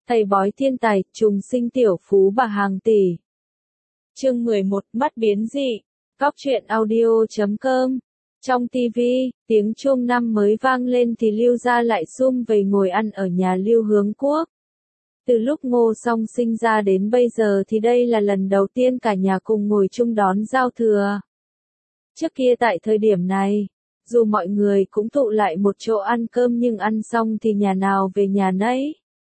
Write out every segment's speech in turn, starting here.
Thầy bói thiên tài, trùng sinh tiểu phú bà hàng tỷ. Chương 11, mắt biến dị. Góc truyện audio.com. Trong TV, tiếng chuông năm mới vang lên thì Lưu gia lại sum vầy ngồi ăn ở nhà Lưu Hướng Quốc. Từ lúc Ngô Song sinh ra đến bây giờ thì đây là lần đầu tiên cả nhà cùng ngồi chung đón giao thừa. Trước kia tại thời điểm này, dù mọi người cũng tụ lại một chỗ ăn cơm nhưng ăn xong thì nhà nào về nhà nấy.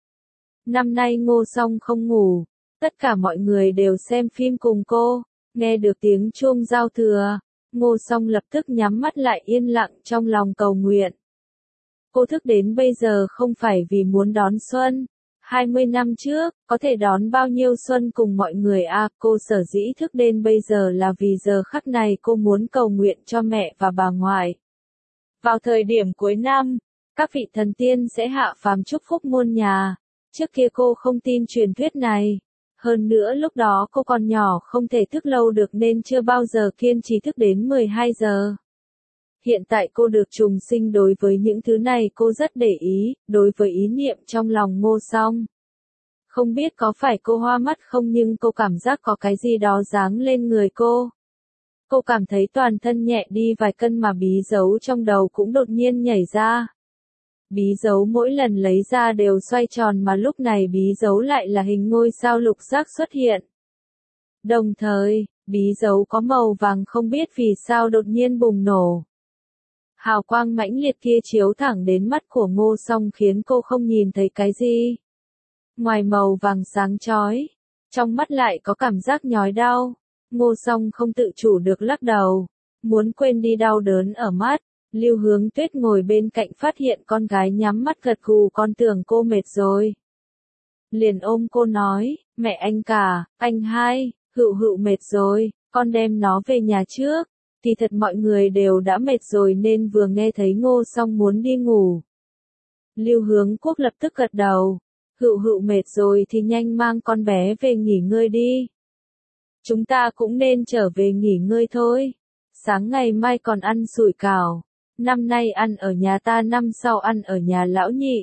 Năm nay Ngô Song không ngủ, tất cả mọi người đều xem phim cùng cô, nghe được tiếng chuông giao thừa, Ngô Song lập tức nhắm mắt lại yên lặng trong lòng cầu nguyện. Cô thức đến bây giờ không phải vì muốn đón xuân, 20 năm trước, có thể đón bao nhiêu xuân cùng mọi người cô sở dĩ thức đến bây giờ là vì giờ khắc này cô muốn cầu nguyện cho mẹ và bà ngoại. Vào thời điểm cuối năm, các vị thần tiên sẽ hạ phàm chúc phúc muôn nhà. Trước kia cô không tin truyền thuyết này. Hơn nữa lúc đó cô còn nhỏ không thể thức lâu được nên chưa bao giờ kiên trì thức đến 12 giờ. Hiện tại cô được trùng sinh đối với những thứ này cô rất để ý, đối với ý niệm trong lòng Ngô Song. Không biết có phải cô hoa mắt không nhưng cô cảm giác có cái gì đó giáng lên người cô. Cô cảm thấy toàn thân nhẹ đi vài cân mà bí dấu trong đầu cũng đột nhiên nhảy ra. Bí dấu mỗi lần lấy ra đều xoay tròn mà lúc này bí dấu lại là hình ngôi sao lục giác xuất hiện. Đồng thời, bí dấu có màu vàng không biết vì sao đột nhiên bùng nổ. Hào quang mãnh liệt kia chiếu thẳng đến mắt của Ngô Song khiến cô không nhìn thấy cái gì. Ngoài màu vàng sáng chói, trong mắt lại có cảm giác nhói đau. Ngô Song không tự chủ được lắc đầu, muốn quên đi đau đớn ở mắt. Lưu Hướng Tuyết ngồi bên cạnh phát hiện con gái nhắm mắt gật gù con tưởng cô mệt rồi. Liền ôm cô nói, mẹ anh cả, anh hai, Hựu mệt rồi, con đem nó về nhà trước. Thì thật mọi người đều đã mệt rồi nên vừa nghe thấy Ngô Song muốn đi ngủ. Lưu Hướng Quốc lập tức gật đầu, Hựu mệt rồi thì nhanh mang con bé về nghỉ ngơi đi. Chúng ta cũng nên trở về nghỉ ngơi thôi. Sáng ngày mai còn ăn sủi cảo. Năm nay ăn ở nhà ta năm sau ăn ở nhà lão nhị.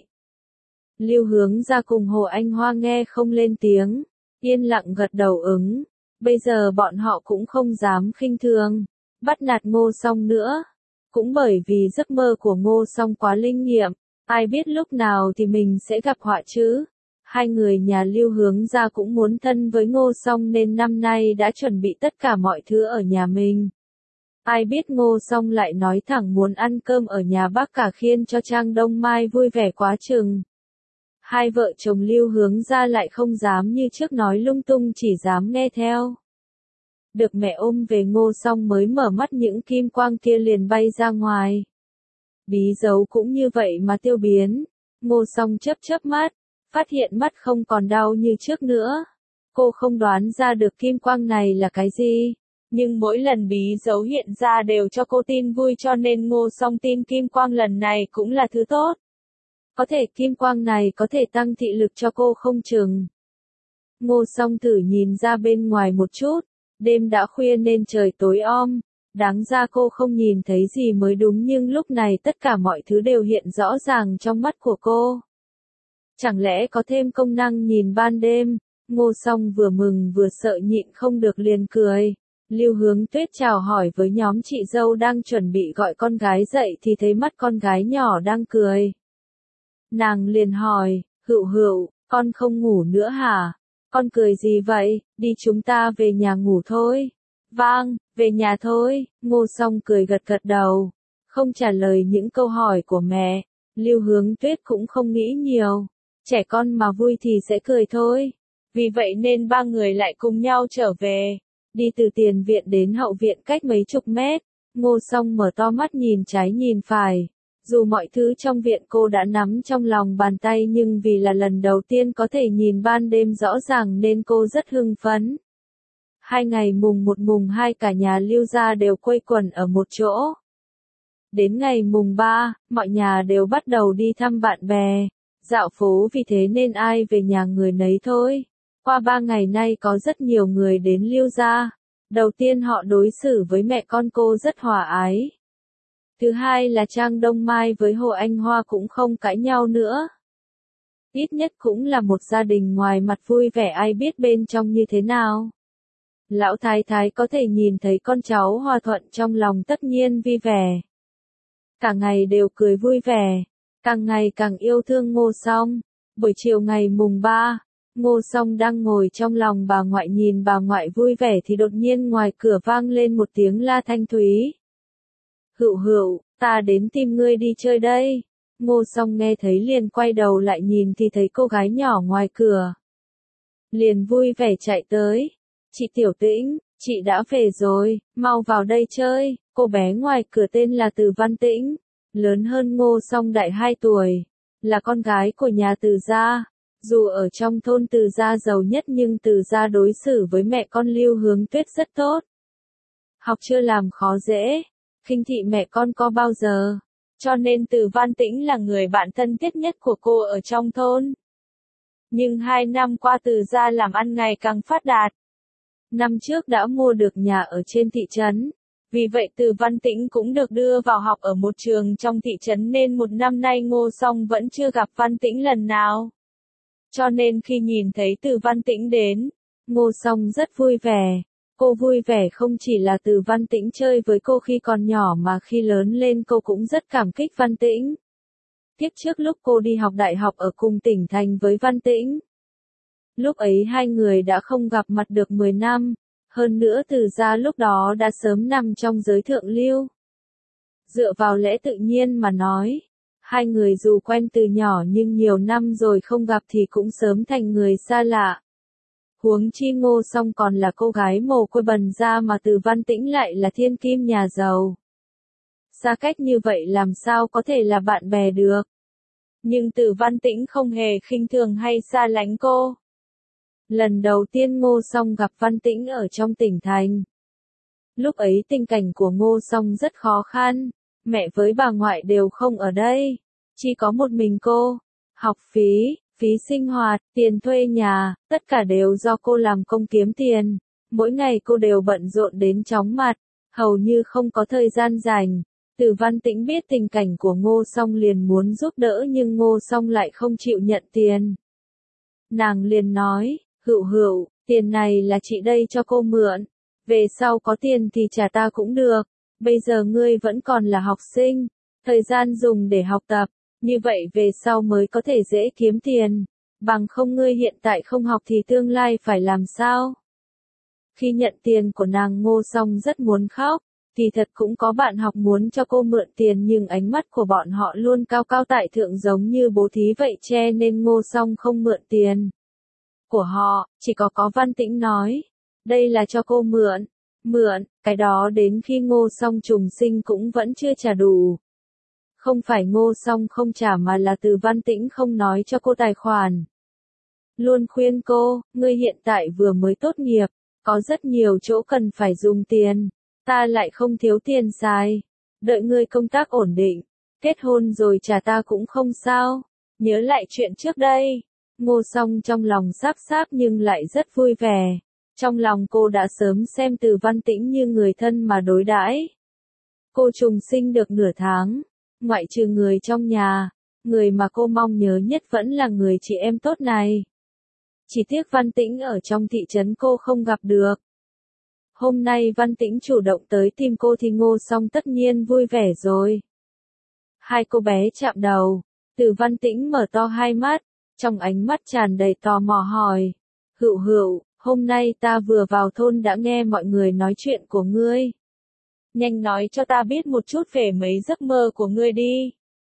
Lưu Hướng ra cùng Hồ Anh Hoa nghe không lên tiếng, yên lặng gật đầu ứng. Bây giờ bọn họ cũng không dám khinh thường, bắt nạt Ngô Song nữa. Cũng bởi vì giấc mơ của Ngô Song quá linh nghiệm, ai biết lúc nào thì mình sẽ gặp họa chứ. Hai người nhà Lưu Hướng ra cũng muốn thân với Ngô Song nên năm nay đã chuẩn bị tất cả mọi thứ ở nhà mình. Ai biết Ngô Song lại nói thẳng muốn ăn cơm ở nhà bác cả khiến cho Trang Đông Mai vui vẻ quá chừng. Hai vợ chồng Lưu Hướng ra lại không dám như trước nói lung tung chỉ dám nghe theo. Được mẹ ôm về Ngô Song mới mở mắt những kim quang kia liền bay ra ngoài. Bí dấu cũng như vậy mà tiêu biến. Ngô Song chớp mắt, phát hiện mắt không còn đau như trước nữa. Cô không đoán ra được kim quang này là cái gì. Nhưng mỗi lần bí dấu hiện ra đều cho cô tin vui cho nên Ngô Song tin kim quang lần này cũng là thứ tốt. Có thể kim quang này có thể tăng thị lực cho cô không chừng. Ngô Song thử nhìn ra bên ngoài một chút, đêm đã khuya nên trời tối om, đáng ra cô không nhìn thấy gì mới đúng nhưng lúc này tất cả mọi thứ đều hiện rõ ràng trong mắt của cô. Chẳng lẽ có thêm công năng nhìn ban đêm, Ngô Song vừa mừng vừa sợ nhịn không được liền cười. Lưu Hướng Tuyết chào hỏi với nhóm chị dâu đang chuẩn bị gọi con gái dậy thì thấy mắt con gái nhỏ đang cười. Nàng liền hỏi, Hựu, con không ngủ nữa hả? Con cười gì vậy, đi chúng ta về nhà ngủ thôi. Vâng, về nhà thôi, Ngô Song cười gật đầu, không trả lời những câu hỏi của mẹ. Lưu Hướng Tuyết cũng không nghĩ nhiều, trẻ con mà vui thì sẽ cười thôi. Vì vậy nên ba người lại cùng nhau trở về. Đi từ tiền viện đến hậu viện cách mấy chục mét, Ngô Song mở to mắt nhìn trái nhìn phải. Dù mọi thứ trong viện cô đã nắm trong lòng bàn tay nhưng vì là lần đầu tiên có thể nhìn ban đêm rõ ràng nên cô rất hưng phấn. 2 ngày mùng 1 mùng 2 cả nhà Lưu gia đều quây quần ở một chỗ. Đến ngày mùng 3, mọi nhà đều bắt đầu đi thăm bạn bè, dạo phố vì thế nên ai về nhà người nấy thôi. Qua 3 ngày nay có rất nhiều người đến Lưu gia. Đầu tiên họ đối xử với mẹ con cô rất hòa ái. Thứ hai là Trang Đông Mai với Hồ Anh Hoa cũng không cãi nhau nữa. Ít nhất cũng là một gia đình ngoài mặt vui vẻ, ai biết bên trong như thế nào. Lão thái thái có thể nhìn thấy con cháu hòa thuận trong lòng tất nhiên vui vẻ. Cả ngày đều cười vui vẻ, càng ngày càng yêu thương Ngô Song. Buổi chiều ngày mùng 3, Ngô Song đang ngồi trong lòng bà ngoại nhìn bà ngoại vui vẻ thì đột nhiên ngoài cửa vang lên một tiếng la thanh thúy. Hựu hựu, ta đến tìm ngươi đi chơi đây. Ngô Song nghe thấy liền quay đầu lại nhìn thì thấy cô gái nhỏ ngoài cửa. Liền vui vẻ chạy tới. Chị Tiểu Tĩnh, chị đã về rồi, mau vào đây chơi. Cô bé ngoài cửa tên là Từ Văn Tĩnh, lớn hơn Ngô Song đại 2 tuổi, là con gái của nhà Từ gia. Dù ở trong thôn Từ gia giàu nhất nhưng Từ gia đối xử với mẹ con Lưu Hướng Tuyết rất tốt. Học chưa làm khó dễ, khinh thị mẹ con có bao giờ. Cho nên Từ Văn Tĩnh là người bạn thân thiết nhất của cô ở trong thôn. Nhưng 2 năm qua Từ gia làm ăn ngày càng phát đạt. Năm trước đã mua được nhà ở trên thị trấn. Vì vậy Từ Văn Tĩnh cũng được đưa vào học ở một trường trong thị trấn nên một năm nay Ngô Song vẫn chưa gặp Văn Tĩnh lần nào. Cho nên khi nhìn thấy Từ Văn Tĩnh đến, Ngô Song rất vui vẻ. Cô vui vẻ không chỉ là Từ Văn Tĩnh chơi với cô khi còn nhỏ mà khi lớn lên cô cũng rất cảm kích Văn Tĩnh. Tiếp trước lúc cô đi học đại học ở cùng tỉnh thành với Văn Tĩnh. Lúc ấy hai người đã không gặp mặt được 10 năm. Hơn nữa Từ gia lúc đó đã sớm nằm trong giới thượng lưu. Dựa vào lẽ tự nhiên mà nói, hai người dù quen từ nhỏ nhưng nhiều năm rồi không gặp thì cũng sớm thành người xa lạ. Huống chi Ngô Song còn là cô gái mồ côi bần gia mà Từ Văn Tĩnh lại là thiên kim nhà giàu. Xa cách như vậy làm sao có thể là bạn bè được. Nhưng Từ Văn Tĩnh không hề khinh thường hay xa lánh cô. Lần đầu tiên Ngô Song gặp Văn Tĩnh ở trong tỉnh thành. Lúc ấy tình cảnh của Ngô Song rất khó khăn, mẹ với bà ngoại đều không ở đây, chỉ có một mình cô. Học phí, phí sinh hoạt, tiền thuê nhà, tất cả đều do cô làm công kiếm tiền. Mỗi ngày cô đều bận rộn đến chóng mặt, hầu như không có thời gian rảnh. Từ Văn Tĩnh biết tình cảnh của Ngô Song liền muốn giúp đỡ nhưng Ngô Song lại không chịu nhận tiền. Nàng liền nói, Hựu hựu, tiền này là chị đây cho cô mượn. Về sau có tiền thì trả ta cũng được. Bây giờ ngươi vẫn còn là học sinh. Thời gian dùng để học tập. Như vậy về sau mới có thể dễ kiếm tiền. Bằng không ngươi hiện tại không học thì tương lai phải làm sao? Khi nhận tiền của nàng Ngô Song rất muốn khóc. Thì thật cũng có bạn học muốn cho cô mượn tiền nhưng ánh mắt của bọn họ luôn cao cao tại thượng giống như bố thí vậy che nên Ngô Song không mượn tiền của họ, chỉ có Văn Tĩnh nói, đây là cho cô mượn, cái đó đến khi Ngô Song trùng sinh cũng vẫn chưa trả đủ. Không phải Ngô Song không trả mà là Từ Văn Tĩnh không nói cho cô tài khoản. Luôn khuyên cô, ngươi hiện tại vừa mới tốt nghiệp, có rất nhiều chỗ cần phải dùng tiền, ta lại không thiếu tiền xài, đợi ngươi công tác ổn định, kết hôn rồi trả ta cũng không sao, nhớ lại chuyện trước đây. Ngô Song trong lòng sáp sáp nhưng lại rất vui vẻ. Trong lòng cô đã sớm xem Từ Văn Tĩnh như người thân mà đối đãi. Cô trùng sinh được nửa tháng, ngoại trừ người trong nhà, người mà cô mong nhớ nhất vẫn là người chị em tốt này. Chỉ tiếc Văn Tĩnh ở trong thị trấn cô không gặp được. Hôm nay Văn Tĩnh chủ động tới tìm cô thì Ngô Song tất nhiên vui vẻ rồi. Hai cô bé chạm đầu, Từ Văn Tĩnh mở to hai mắt. Trong ánh mắt tràn đầy tò mò hỏi, Hựu hựu, hôm nay ta vừa vào thôn đã nghe mọi người nói chuyện của ngươi. Nhanh nói cho ta biết một chút về mấy giấc mơ của ngươi đi.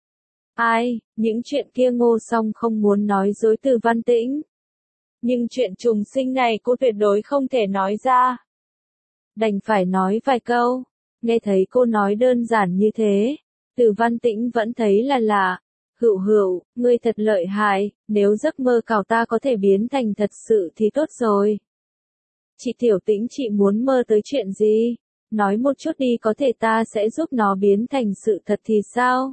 Ai, những chuyện kia Ngô Song không muốn nói dối Từ Văn Tĩnh. Nhưng chuyện trùng sinh này cô tuyệt đối không thể nói ra. Đành phải nói vài câu, nghe thấy cô nói đơn giản như thế, Từ Văn Tĩnh vẫn thấy là lạ. Hựu hựu, ngươi thật lợi hại, nếu giấc mơ cào ta có thể biến thành thật sự thì tốt rồi. Chị Tiểu Tĩnh chị muốn mơ tới chuyện gì? Nói một chút đi có thể ta sẽ giúp nó biến thành sự thật thì sao?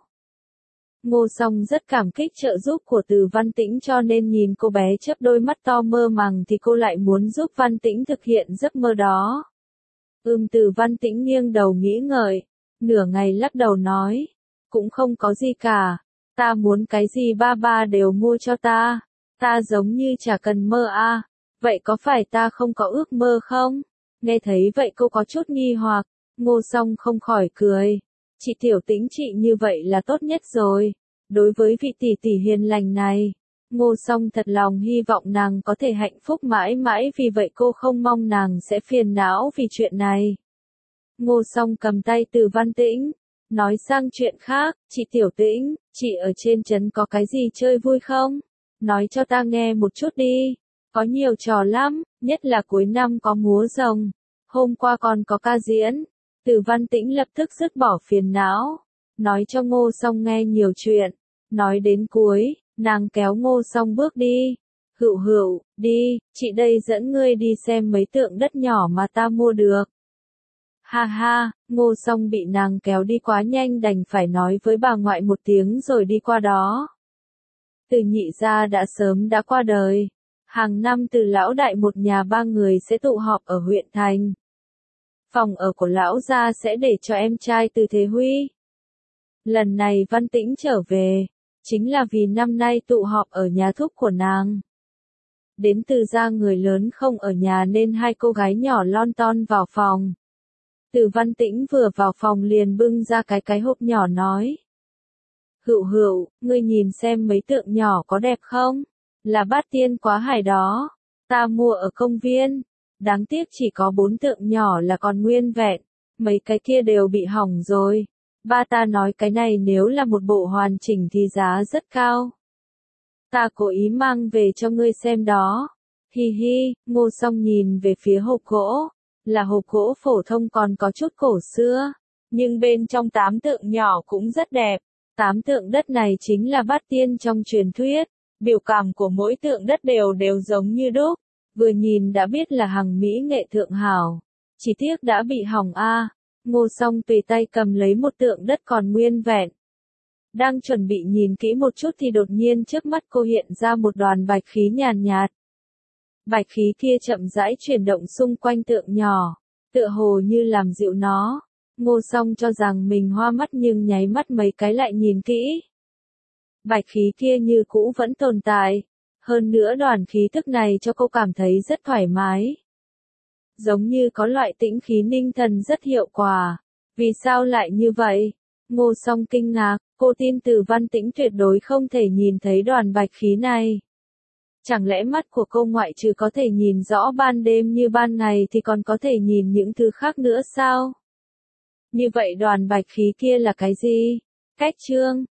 Ngô Song rất cảm kích trợ giúp của Từ Văn Tĩnh cho nên nhìn cô bé chớp đôi mắt to mơ màng thì cô lại muốn giúp Văn Tĩnh thực hiện giấc mơ đó. Từ Văn Tĩnh nghiêng đầu nghĩ ngợi, nửa ngày lắc đầu nói, cũng không có gì cả. Ta muốn cái gì ba ba đều mua cho ta. Ta giống như chả cần mơ à. Vậy có phải ta không có ước mơ không? Nghe thấy vậy cô có chút nghi hoặc. Ngô Song không khỏi cười. Chị Tiểu Tĩnh chị như vậy là tốt nhất rồi. Đối với vị tỷ tỷ hiền lành này, Ngô Song thật lòng hy vọng nàng có thể hạnh phúc mãi mãi, vì vậy cô không mong nàng sẽ phiền não vì chuyện này. Ngô Song cầm tay Từ Văn Tĩnh, nói sang chuyện khác, chị Tiểu Tĩnh, chị ở trên trấn có cái gì chơi vui không? Nói cho ta nghe một chút đi. Có nhiều trò lắm, nhất là cuối năm có múa rồng. Hôm qua còn có ca diễn. Từ Văn Tĩnh lập tức dứt bỏ phiền não, nói cho Ngô Song nghe nhiều chuyện. Nói đến cuối, nàng kéo Ngô Song bước đi. Hựu hựu, đi, chị đây dẫn ngươi đi xem mấy tượng đất nhỏ mà ta mua được. Ha ha, Ngô Song bị nàng kéo đi quá nhanh đành phải nói với bà ngoại một tiếng rồi đi qua đó. Từ Nhị gia đã sớm đã qua đời. Hàng năm Từ lão đại một nhà ba người sẽ tụ họp ở huyện thành. Phòng ở của lão gia sẽ để cho em trai Từ Thế Huy. Lần này Văn Tĩnh trở về, chính là vì năm nay tụ họp ở nhà thúc của nàng. Đến Từ gia người lớn không ở nhà nên hai cô gái nhỏ lon ton vào phòng. Từ Văn Tĩnh vừa vào phòng liền bưng ra cái hộp nhỏ nói. Hựu hựu, ngươi nhìn xem mấy tượng nhỏ có đẹp không? Là bát tiên quá hải đó. Ta mua ở công viên. Đáng tiếc chỉ có 4 tượng nhỏ là còn nguyên vẹn. Mấy cái kia đều bị hỏng rồi. Ba ta nói cái này nếu là một bộ hoàn chỉnh thì giá rất cao. Ta cố ý mang về cho ngươi xem đó. Hi hi, Ngô Song nhìn về phía hộp gỗ. Là hộp gỗ phổ thông còn có chút cổ xưa. Nhưng bên trong 8 tượng nhỏ cũng rất đẹp. 8 tượng đất này chính là bát tiên trong truyền thuyết. Biểu cảm của mỗi tượng đất đều giống như đúc. Vừa nhìn đã biết là hàng mỹ nghệ thượng hảo. Chỉ tiếc đã bị hỏng a. Ngô Song tùy tay cầm lấy một tượng đất còn nguyên vẹn. Đang chuẩn bị nhìn kỹ một chút thì đột nhiên trước mắt cô hiện ra một đoàn bạch khí nhàn nhạt. Bạch khí kia chậm rãi chuyển động xung quanh tượng nhỏ, tựa hồ như làm dịu nó. Ngô Song cho rằng mình hoa mắt nhưng nháy mắt mấy cái lại nhìn kỹ. Bạch khí kia như cũ vẫn tồn tại. Hơn nữa đoàn khí tức này cho cô cảm thấy rất thoải mái. Giống như có loại tĩnh khí ninh thần rất hiệu quả. Vì sao lại như vậy? Ngô Song kinh ngạc, cô tin Từ Văn Tĩnh tuyệt đối không thể nhìn thấy đoàn bạch khí này. Chẳng lẽ mắt của cô ngoại trừ có thể nhìn rõ ban đêm như ban ngày thì còn có thể nhìn những thứ khác nữa sao? Như vậy đoàn bạch khí kia là cái gì? Cách chương